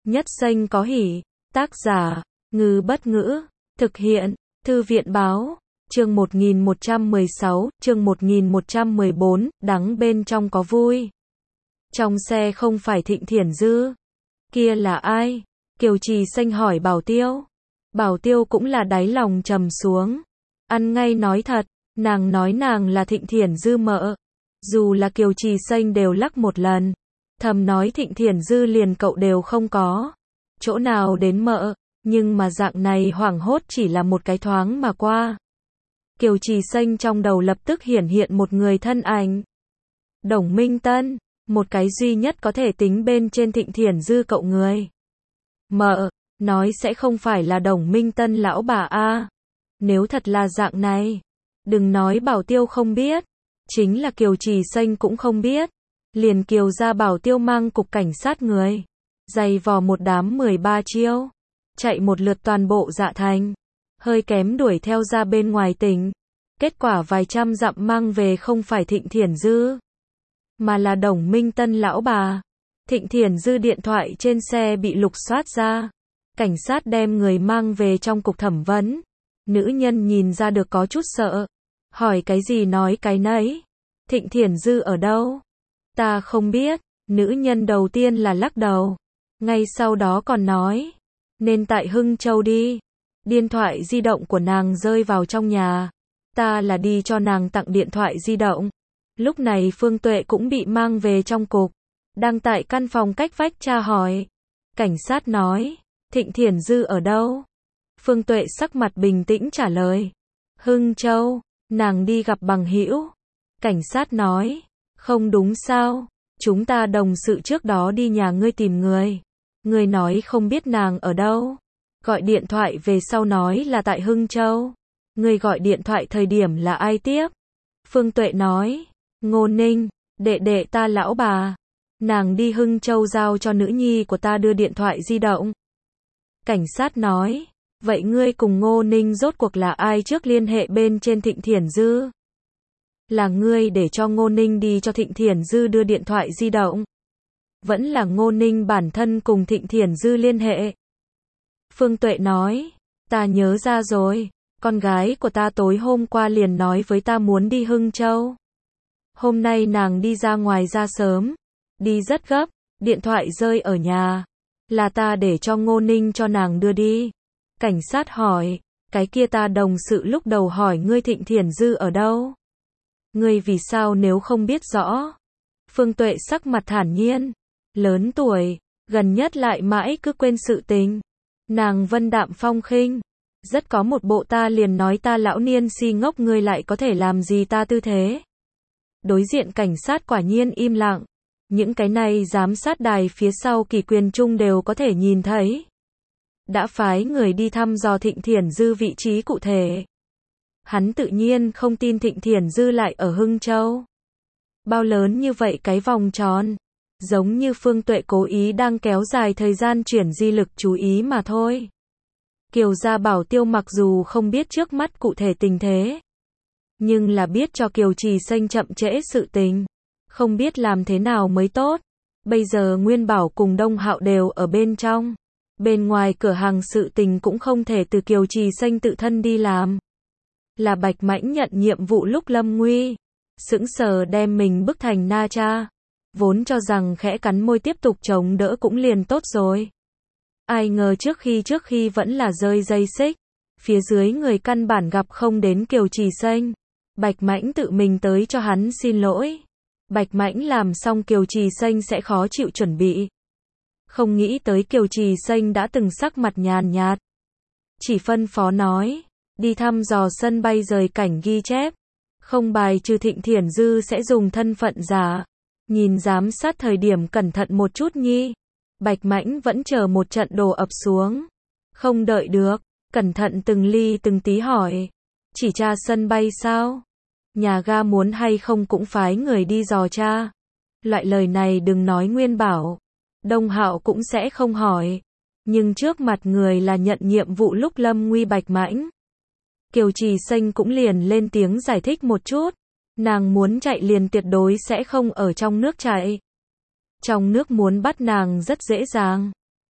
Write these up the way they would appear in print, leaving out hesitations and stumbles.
Nhất Xanh có hỉ. Tác giả, Ngư Bất Ngữ. Thực hiện, Thư viện Báo. Chương 1116, chương 1114, đắng bên trong có vui. Trong xe không phải Thịnh Thiển Dư. Kia là ai? Kiều Trì Xanh hỏi Bảo Tiêu. Bảo Tiêu cũng là đáy lòng trầm xuống. Ăn ngay nói thật, nàng nói nàng là Thịnh Thiển Dư mợ. Dù là Kiều Trì Xanh đều lắc một lần. Thầm nói Thịnh Thiển Dư liền cậu đều không có. Chỗ nào đến mợ, nhưng mà dạng này hoảng hốt chỉ là một cái thoáng mà qua. Kiều Trì Xanh trong đầu lập tức hiển hiện một người thân ảnh. Đồng Minh Tân, một cái duy nhất có thể tính bên trên Thịnh Thiển Dư cậu người. Mợ, nói sẽ không phải là Đồng Minh Tân lão bà a. Nếu thật là dạng này, đừng nói Bảo Tiêu không biết, chính là Kiều Trì Xanh cũng không biết. Liền Kiều ra Bảo Tiêu mang cục cảnh sát người, giày vò một đám 13 chiêu, chạy một lượt toàn bộ Dạ Thành, hơi kém đuổi theo ra bên ngoài tỉnh. Kết quả vài trăm dặm mang về không phải Thịnh Thiển Dư, mà là Đồng Minh Tân lão bà. Thịnh Thiển Dư điện thoại trên xe bị lục soát ra. Cảnh sát đem người mang về trong cục thẩm vấn. Nữ nhân nhìn ra được có chút sợ. Hỏi cái gì nói cái nấy. Thịnh Thiển Dư ở đâu? Ta không biết. Nữ nhân đầu tiên là lắc đầu. Ngay sau đó còn nói. Nên tại Hưng Châu đi. Điện thoại di động của nàng rơi vào trong nhà. Ta là đi cho nàng tặng điện thoại di động. Lúc này Phương Tuệ cũng bị mang về trong cục. Đang tại căn phòng cách vách tra hỏi. Cảnh sát nói. Thịnh Thiển Dư ở đâu? Phương Tuệ sắc mặt bình tĩnh trả lời. Hưng Châu, nàng đi gặp bằng hữu. Cảnh sát nói. Không đúng sao? Chúng ta đồng sự trước đó đi nhà ngươi tìm người. Ngươi nói không biết nàng ở đâu. Gọi điện thoại về sau nói là tại Hưng Châu. Ngươi gọi điện thoại thời điểm là ai tiếp? Phương Tuệ nói. Ngô Ninh, đệ đệ ta lão bà. Nàng đi Hưng Châu giao cho nữ nhi của ta đưa điện thoại di động. Cảnh sát nói. Vậy ngươi cùng Ngô Ninh rốt cuộc là ai trước liên hệ bên trên Thịnh Thiển Dư? Là ngươi để cho Ngô Ninh đi cho Thịnh Thiển Dư đưa điện thoại di động? Vẫn là Ngô Ninh bản thân cùng Thịnh Thiển Dư liên hệ? Phương Tuệ nói. Ta nhớ ra rồi. Con gái của ta tối hôm qua liền nói với ta muốn đi Hưng Châu. Hôm nay nàng đi ra ngoài ra sớm. Đi rất gấp. Điện thoại rơi ở nhà. Là ta để cho Ngô Ninh cho nàng đưa đi. Cảnh sát hỏi. Cái kia ta đồng sự lúc đầu hỏi ngươi Thịnh Thiển Dư ở đâu? Ngươi vì sao nếu không biết rõ? Phương Tuệ sắc mặt thản nhiên. Lớn tuổi, gần nhất lại mãi cứ quên sự tình. Nàng vân đạm phong khinh. Rất có một bộ ta liền nói ta lão niên si ngốc ngươi lại có thể làm gì ta tư thế. Đối diện cảnh sát quả nhiên im lặng. Những cái này giám sát đài phía sau Kỷ Quyền Trung đều có thể nhìn thấy. Đã phái người đi thăm dò Thịnh Thiển Dư vị trí cụ thể. Hắn tự nhiên không tin Thịnh Thiển Dư lại ở Hưng Châu. Bao lớn như vậy cái vòng tròn. Giống như Phương Tuệ cố ý đang kéo dài thời gian chuyển di lực chú ý mà thôi. Kiều gia Bảo Tiêu mặc dù không biết trước mắt cụ thể tình thế, nhưng là biết cho Kiều Trì Xanh chậm trễ sự tình. Không biết làm thế nào mới tốt. Bây giờ Nguyên Bảo cùng Đông Hạo đều ở bên trong. Bên ngoài cửa hàng sự tình cũng không thể từ Kiều Trì Xanh tự thân đi làm. Là Bạch Mãnh nhận nhiệm vụ lúc lâm nguy. Sững sờ đem mình bức thành na cha. Vốn cho rằng khẽ cắn môi tiếp tục chống đỡ cũng liền tốt rồi. Ai ngờ trước khi vẫn là rơi dây xích. Phía dưới người căn bản gặp không đến Kiều Trì Xanh. Bạch Mãnh tự mình tới cho hắn xin lỗi. Bạch Mãnh làm xong Kiều Trì Xanh sẽ khó chịu chuẩn bị. Không nghĩ tới Kiều Trì Xanh đã từng sắc mặt nhàn nhạt. Chỉ phân phó nói. Đi thăm dò sân bay rời cảnh ghi chép. Không bài trừ Thịnh Thiển Dư sẽ dùng thân phận giả. Nhìn giám sát thời điểm cẩn thận một chút nhi. Bạch Mãnh vẫn chờ một trận đồ ập xuống. Không đợi được. Cẩn thận từng ly từng tí hỏi. Chỉ tra sân bay sao? Nhà ga muốn hay không cũng phái người đi dò tra. Loại lời này đừng nói Nguyên Bảo. Đông Hạo cũng sẽ không hỏi. Nhưng trước mặt người là nhận nhiệm vụ lúc lâm nguy Bạch Mãnh. Kiều Trì Xanh cũng liền lên tiếng giải thích một chút. Nàng muốn chạy liền tuyệt đối sẽ không ở trong nước chạy. Trong nước muốn bắt nàng rất dễ dàng.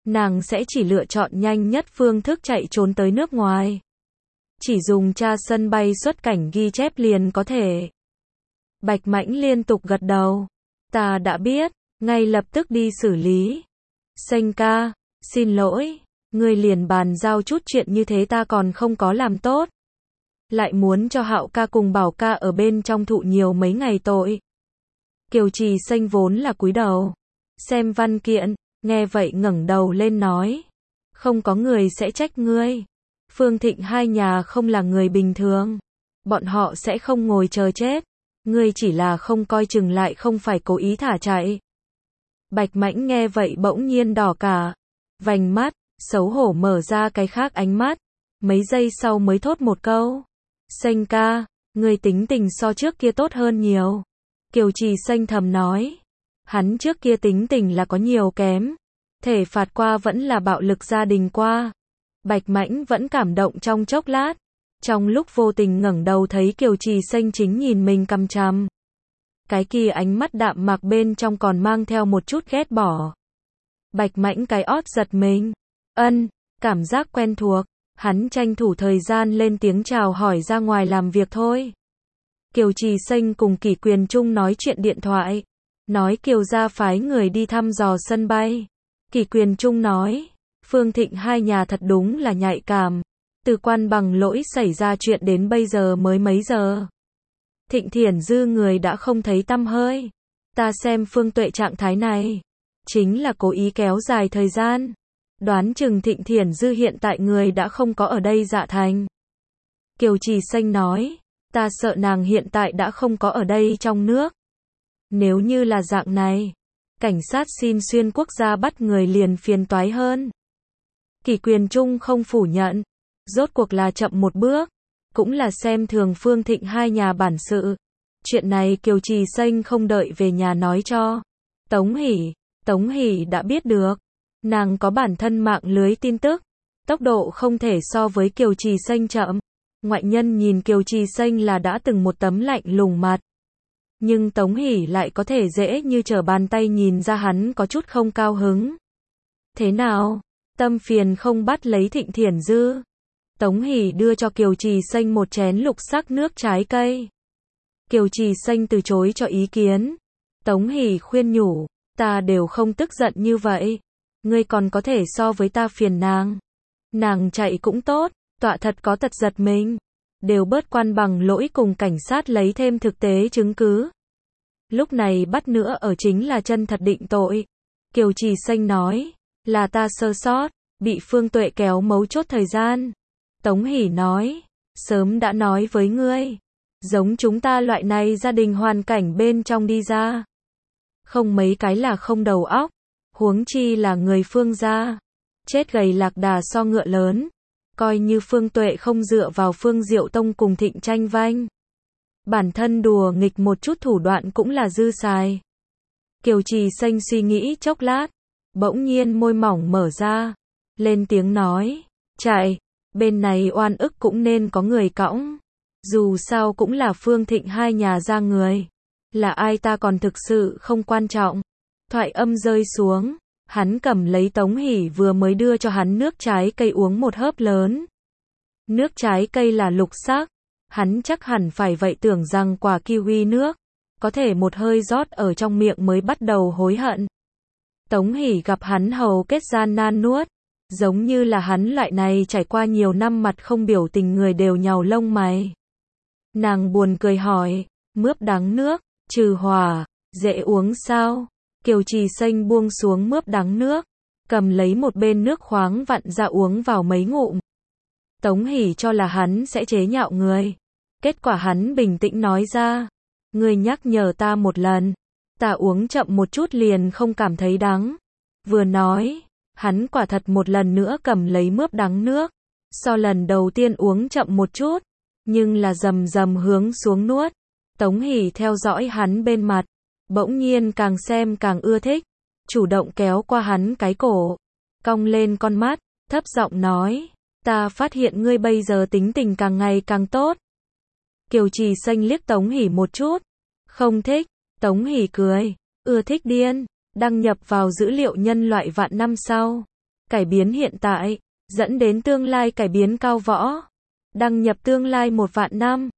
nàng sẽ chỉ lựa chọn nhanh nhất phương thức chạy trốn tới nước ngoài. Chỉ dùng tra sân bay xuất cảnh ghi chép liền có thể. Bạch Mãnh liên tục gật đầu. Ta đã biết, ngay lập tức đi xử lý. Xanh ca, xin lỗi, ngươi liền bàn giao chút chuyện như thế ta còn không có làm tốt. Lại muốn cho Hạo ca cùng Bảo ca ở bên trong thụ nhiều mấy ngày tội. Kiều Trì Xanh vốn là cúi đầu xem văn kiện, nghe vậy ngẩng đầu lên nói. Không có người sẽ trách ngươi. Phương Thịnh hai nhà không là người bình thường. Bọn họ sẽ không ngồi chờ chết. Ngươi chỉ là không coi chừng lại không phải cố ý thả chạy. Bạch Mãnh nghe vậy bỗng nhiên đỏ cả vành mắt, xấu hổ mở ra cái khác ánh mắt. Mấy giây sau mới thốt một câu. Xanh ca, ngươi tính tình so trước kia tốt hơn nhiều. Kiều Trì Xanh thầm nói. Hắn trước kia tính tình là có nhiều kém. Thể phạt qua vẫn là bạo lực gia đình qua. Bạch Mãnh vẫn cảm động trong chốc lát. Trong lúc vô tình ngẩng đầu thấy Kiều Trì Xanh chính nhìn mình cằm chằm. Cái kia ánh mắt đạm mạc bên trong còn mang theo một chút ghét bỏ. Bạch Mãnh cái ót giật mình. Cảm giác quen thuộc. Hắn tranh thủ thời gian lên tiếng chào hỏi ra ngoài làm việc thôi. Kiều Trì Xanh cùng Kỷ Quyền Trung nói chuyện điện thoại. Nói Kiều gia phái người đi thăm dò sân bay. Kỷ Quyền Trung nói. Phương Thịnh hai nhà thật đúng là nhạy cảm. Từ Quan Bằng lỗi xảy ra chuyện đến bây giờ mới mấy giờ. Thịnh Thiển Dư người đã không thấy tăm hơi. Ta xem Phương Tuệ trạng thái này. Chính là cố ý kéo dài thời gian. Đoán chừng Thịnh Thiển Dư hiện tại người đã không có ở đây Dạ Thành. Kiều Trì Xanh nói. Ta sợ nàng hiện tại đã không có ở đây trong nước. Nếu như là dạng này. Cảnh sát xin xuyên quốc gia bắt người liền phiền toái hơn. Kỷ Quyền Trung không phủ nhận. Rốt cuộc là chậm một bước. Cũng là xem thường Phương Thịnh hai nhà bản sự. Chuyện này Kiều Trì Xanh không đợi về nhà nói cho Tống Hỷ đã biết được. Nàng có bản thân mạng lưới tin tức. Tốc độ không thể so với Kiều Trì Xanh chậm. Ngoại nhân nhìn Kiều Trì Xanh là đã từng một tấm lạnh lùng mặt. Nhưng Tống Hỷ lại có thể dễ như trở bàn tay nhìn ra hắn có chút không cao hứng. Thế nào? Tâm phiền không bắt lấy Thịnh Thiển Dư. Tống Hỷ đưa cho Kiều Trì Xanh một chén lục sắc nước trái cây. Kiều Trì Xanh từ chối cho ý kiến. Tống Hỷ khuyên nhủ. Ta đều không tức giận như vậy. Ngươi còn có thể so với ta phiền nàng. Nàng chạy cũng tốt. Tọa thật có tật giật mình. Đều bớt Quan Bằng lỗi cùng cảnh sát lấy thêm thực tế chứng cứ. Lúc này bắt nữa ở chính là chân thật định tội. Kiều Trì Xanh nói. Là ta sơ sót. Bị Phương Tuệ kéo mấu chốt thời gian. Tống Hỷ nói. Sớm đã nói với ngươi. Giống chúng ta loại này gia đình hoàn cảnh bên trong đi ra. Không mấy cái là không đầu óc. Huống chi là người Phương gia. Chết gầy lạc đà so ngựa lớn. Coi như Phương Tuệ không dựa vào Phương Diệu Tông cùng Thịnh tranh vanh. Bản thân đùa nghịch một chút thủ đoạn cũng là dư xài. Kiều Trì Xanh suy nghĩ chốc lát. Bỗng nhiên môi mỏng mở ra. Lên tiếng nói. Chạy. Bên này oan ức cũng nên có người cõng. Dù sao cũng là Phương Thịnh hai nhà ra người. Là ai ta còn thực sự không quan trọng. Thoại âm rơi xuống. Hắn cầm lấy Tống Hỷ vừa mới đưa cho hắn nước trái cây uống một hớp lớn. Nước trái cây là lục sắc. Hắn chắc hẳn phải vậy tưởng rằng quả kiwi nước. Có thể một hơi rót ở trong miệng mới bắt đầu hối hận. Tống Hỷ gặp hắn hầu kết gian nan nuốt. Giống như là hắn loại này trải qua nhiều năm mặt không biểu tình người đều nhàu lông mày. Nàng buồn cười hỏi. Mướp đắng nước, trừ hỏa, dễ uống sao? Kiều Trì Xanh buông xuống mướp đắng nước. Cầm lấy một bên nước khoáng vặn ra uống vào mấy ngụm. Tống Hỷ cho là hắn sẽ chế nhạo người. Kết quả hắn bình tĩnh nói ra. Ngươi nhắc nhở ta một lần. Ta uống chậm một chút liền không cảm thấy đắng. Vừa nói. Hắn quả thật một lần nữa cầm lấy mướp đắng nước. So lần đầu tiên uống chậm một chút. Nhưng là rầm rầm hướng xuống nuốt. Tống Hỷ theo dõi hắn bên mặt. Bỗng nhiên càng xem càng ưa thích. Chủ động kéo qua hắn cái cổ. Cong lên con mắt. Thấp giọng nói. Ta phát hiện ngươi bây giờ tính tình càng ngày càng tốt. Kiều Trì Xanh liếc Tống Hỷ một chút. Không thích. Tống Hỷ cười. Ưa thích điên. Đăng nhập vào dữ liệu nhân loại vạn năm sau. cải biến hiện tại, dẫn đến tương lai cải biến cao võ. Đăng nhập tương lai 1 vạn năm.